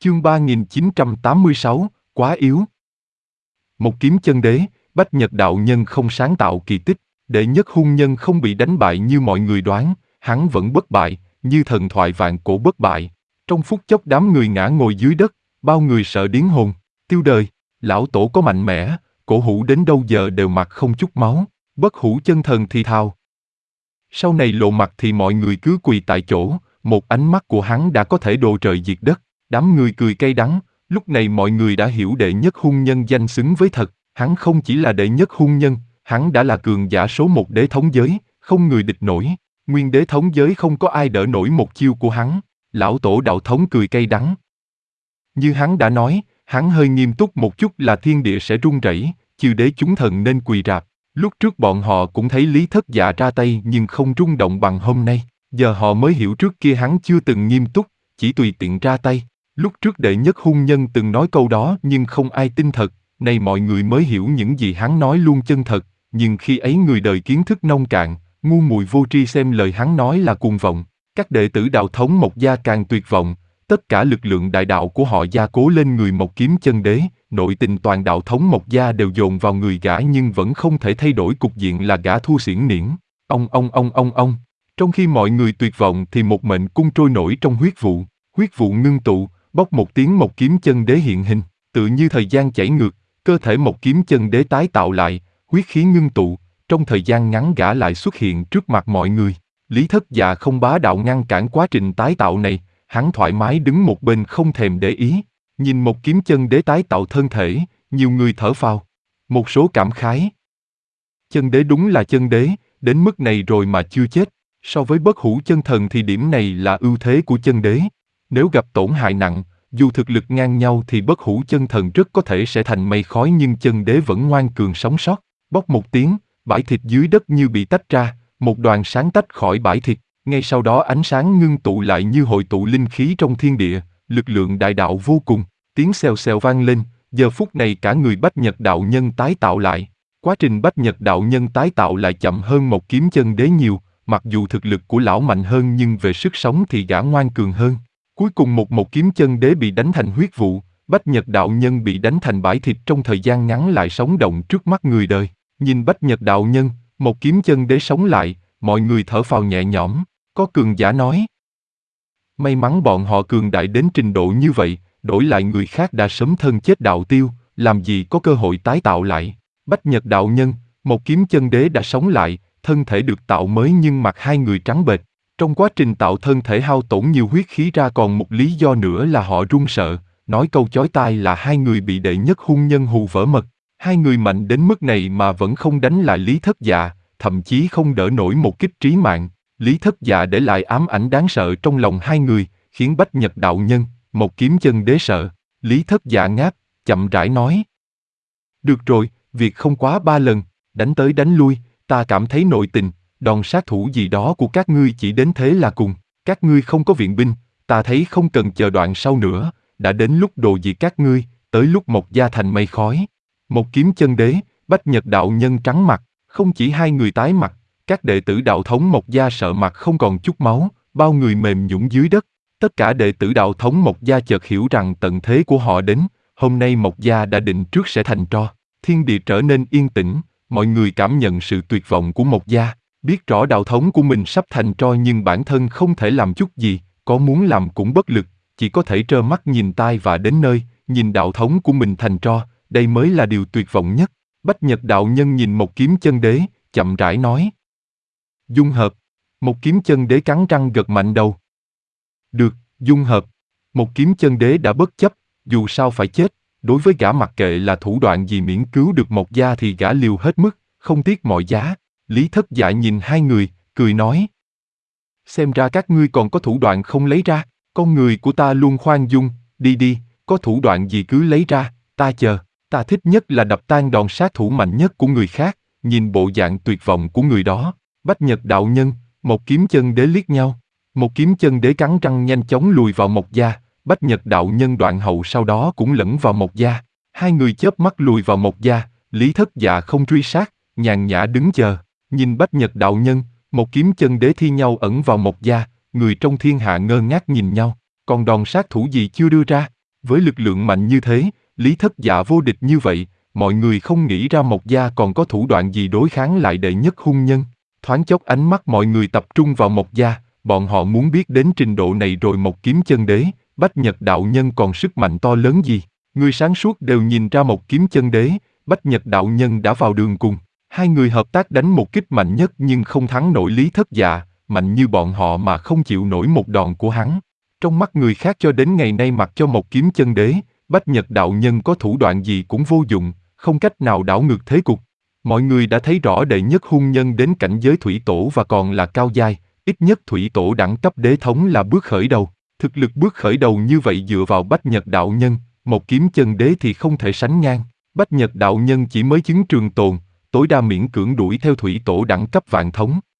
Chương 3986, quá yếu. Một kiếm chân đế, Bách Nhật đạo nhân không sáng tạo kỳ tích, đệ nhất hung nhân không bị đánh bại như mọi người đoán, hắn vẫn bất bại, như thần thoại vạn cổ bất bại. Trong phút chốc đám người ngã ngồi dưới đất, bao người sợ điếng hồn, tiêu đời, lão tổ có mạnh mẽ, cổ hủ đến đâu giờ đều mặt không chút máu, bất hủ chân thần thì thào. Sau này lộ mặt thì mọi người cứ quỳ tại chỗ, một ánh mắt của hắn đã có thể đồ trời diệt đất. Đám người cười cay đắng, lúc này mọi người đã hiểu đệ nhất hung nhân danh xứng với thật, hắn không chỉ là đệ nhất hung nhân, hắn đã là cường giả số một đế thống giới, không người địch nổi, nguyên đế thống giới không có ai đỡ nổi một chiêu của hắn, lão tổ đạo thống cười cay đắng. Như hắn đã nói, hắn hơi nghiêm túc một chút là thiên địa sẽ rung rẩy, chư đế chúng thần nên quỳ rạp, lúc trước bọn họ cũng thấy Lý Thất Dạ ra tay nhưng không rung động bằng hôm nay, giờ họ mới hiểu trước kia hắn chưa từng nghiêm túc, chỉ tùy tiện ra tay. Lúc trước đệ nhất hung nhân từng nói câu đó nhưng không ai tin thật, nay mọi người mới hiểu những gì hắn nói luôn chân thật, nhưng khi ấy người đời kiến thức nông cạn, ngu muội vô tri xem lời hắn nói là cuồng vọng. Các đệ tử đạo thống Mộc Gia càng tuyệt vọng, tất cả lực lượng đại đạo của họ gia cố lên người Mộc Kiếm Chân Đế, nội tình toàn đạo thống Mộc Gia đều dồn vào người gã nhưng vẫn không thể thay đổi cục diện là gã thua xiển niễn. Ông. Trong khi mọi người tuyệt vọng thì một mệnh cung trôi nổi trong huyết vụ ngưng tụ, bốc một tiếng Mộc Kiếm Chân Đế hiện hình, tự như thời gian chảy ngược, cơ thể Mộc Kiếm Chân Đế tái tạo lại, huyết khí ngưng tụ, trong thời gian ngắn gã lại xuất hiện trước mặt mọi người. Lý Thất Dạ không bá đạo ngăn cản quá trình tái tạo này, hắn thoải mái đứng một bên không thèm để ý, nhìn Mộc Kiếm Chân Đế tái tạo thân thể, nhiều người thở phào, một số cảm khái. Chân đế đúng là chân đế, đến mức này rồi mà chưa chết, so với bất hủ chân thần thì điểm này là ưu thế của chân đế. Nếu gặp tổn hại nặng, dù thực lực ngang nhau thì bất hủ chân thần rất có thể sẽ thành mây khói nhưng chân đế vẫn ngoan cường sống sót. Bốc một tiếng, bãi thịt dưới đất như bị tách ra, một đoàn sáng tách khỏi bãi thịt, ngay sau đó ánh sáng ngưng tụ lại như hội tụ linh khí trong thiên địa, lực lượng đại đạo vô cùng, tiếng xèo xèo vang lên, giờ phút này cả người Bách Nhật đạo nhân tái tạo lại. Quá trình Bách Nhật đạo nhân tái tạo lại chậm hơn Mộc Kiếm Chân Đế nhiều, mặc dù thực lực của lão mạnh hơn nhưng về sức sống thì gã ngoan cường hơn. Cuối cùng Mộc Kiếm Chân Đế bị đánh thành huyết vụ, Bách Nhật đạo nhân bị đánh thành bãi thịt trong thời gian ngắn lại sống động trước mắt người đời. Nhìn Bách Nhật đạo nhân, Mộc Kiếm Chân Đế sống lại, mọi người thở phào nhẹ nhõm. Có cường giả nói: may mắn bọn họ cường đại đến trình độ như vậy, đổi lại người khác đã sớm thân chết đạo tiêu, làm gì có cơ hội tái tạo lại. Bách Nhật đạo nhân, Mộc Kiếm Chân Đế đã sống lại, thân thể được tạo mới nhưng mặt hai người trắng bệch. Trong quá trình tạo thân thể hao tổn nhiều huyết khí ra còn một lý do nữa là họ run sợ, nói câu chói tai là hai người bị đệ nhất hung nhân hù vỡ mật. Hai người mạnh đến mức này mà vẫn không đánh lại Lý Thất Dạ, thậm chí không đỡ nổi một kích trí mạng. Lý Thất Dạ để lại ám ảnh đáng sợ trong lòng hai người, khiến Bách Nhật đạo nhân, Mộc Kiếm Chân Đế sợ. Lý Thất Dạ ngáp, chậm rãi nói: được rồi, việc không quá 3 lần, đánh tới đánh lui, ta cảm thấy nội tình, đòn sát thủ gì đó của các ngươi chỉ đến thế là cùng, các ngươi không có viện binh, ta thấy không cần chờ đoạn sau nữa, đã đến lúc đồ diệt các ngươi, tới lúc Mộc Gia thành mây khói. Mộc Kiếm Chân Đế, Bách Nhật đạo nhân trắng mặt, không chỉ hai người tái mặt, các đệ tử đạo thống Mộc Gia sợ mặt không còn chút máu, bao người mềm nhũn dưới đất. Tất cả đệ tử đạo thống Mộc Gia chợt hiểu rằng tận thế của họ đến, hôm nay Mộc Gia đã định trước sẽ thành tro. Thiên địa trở nên yên tĩnh, mọi người cảm nhận sự tuyệt vọng của Mộc Gia, biết rõ đạo thống của mình sắp thành tro nhưng bản thân không thể làm chút gì, có muốn làm cũng bất lực, chỉ có thể trơ mắt nhìn tai và đến nơi, nhìn đạo thống của mình thành tro, đây mới là điều tuyệt vọng nhất. Bách Nhật đạo nhân nhìn Mộc Kiếm Chân Đế, chậm rãi nói: dung hợp. Mộc Kiếm Chân Đế cắn răng gật mạnh đầu. Được, dung hợp. Mộc Kiếm Chân Đế đã bất chấp, dù sao phải chết, đối với gã mặc kệ là thủ đoạn gì miễn cứu được Mộc Gia thì gã liều hết mức, không tiếc mọi giá. Lý Thất Dạ nhìn hai người, cười nói: xem ra các ngươi còn có thủ đoạn không lấy ra, con người của ta luôn khoan dung, đi, có thủ đoạn gì cứ lấy ra, ta chờ. Ta thích nhất là đập tan đòn sát thủ mạnh nhất của người khác, nhìn bộ dạng tuyệt vọng của người đó. Bách Nhật đạo nhân, Mộc Kiếm Chân Đế liếc nhau, Mộc Kiếm Chân Đế cắn răng nhanh chóng lùi vào Mộc Gia, Bách Nhật đạo nhân đoạn hậu sau đó cũng lẫn vào Mộc Gia, hai người chớp mắt lùi vào Mộc Gia. Lý Thất Dạ không truy sát, nhàn nhã đứng chờ, nhìn Bách Nhật đạo nhân, Mộc Kiếm Chân Đế thi nhau ẩn vào Mộc Gia, người trong thiên hạ ngơ ngác nhìn nhau, còn đòn sát thủ gì chưa đưa ra. Với lực lượng mạnh như thế, Lý Thất Dạ vô địch như vậy, mọi người không nghĩ ra Mộc Gia còn có thủ đoạn gì đối kháng lại đệ nhất hung nhân. Thoáng chốc ánh mắt mọi người tập trung vào Mộc Gia, bọn họ muốn biết đến trình độ này rồi Một Kiếm Chân Đế, Bách Nhật Đạo Nhân còn sức mạnh to lớn gì. Người sáng suốt đều nhìn ra Một Kiếm Chân Đế, Bách Nhật Đạo Nhân đã vào đường cùng. Hai người hợp tác đánh một kích mạnh nhất nhưng không thắng nổi Lý Thất Dạ, mạnh như bọn họ mà không chịu nổi một đòn của hắn. Trong mắt người khác cho đến ngày nay mặc cho Một Kiếm Chân Đế, Bách Nhật Đạo Nhân có thủ đoạn gì cũng vô dụng, không cách nào đảo ngược thế cục. Mọi người đã thấy rõ đệ nhất hung nhân đến cảnh giới thủy tổ và còn là cao giai, ít nhất thủy tổ đẳng cấp đế thống là bước khởi đầu. Thực lực bước khởi đầu như vậy dựa vào Bách Nhật Đạo Nhân, Một Kiếm Chân Đế thì không thể sánh ngang. Bách Nhật Đạo Nhân chỉ mới chứng trường tồn, tối đa miễn cưỡng đuổi theo thủy tổ đẳng cấp vạn thống.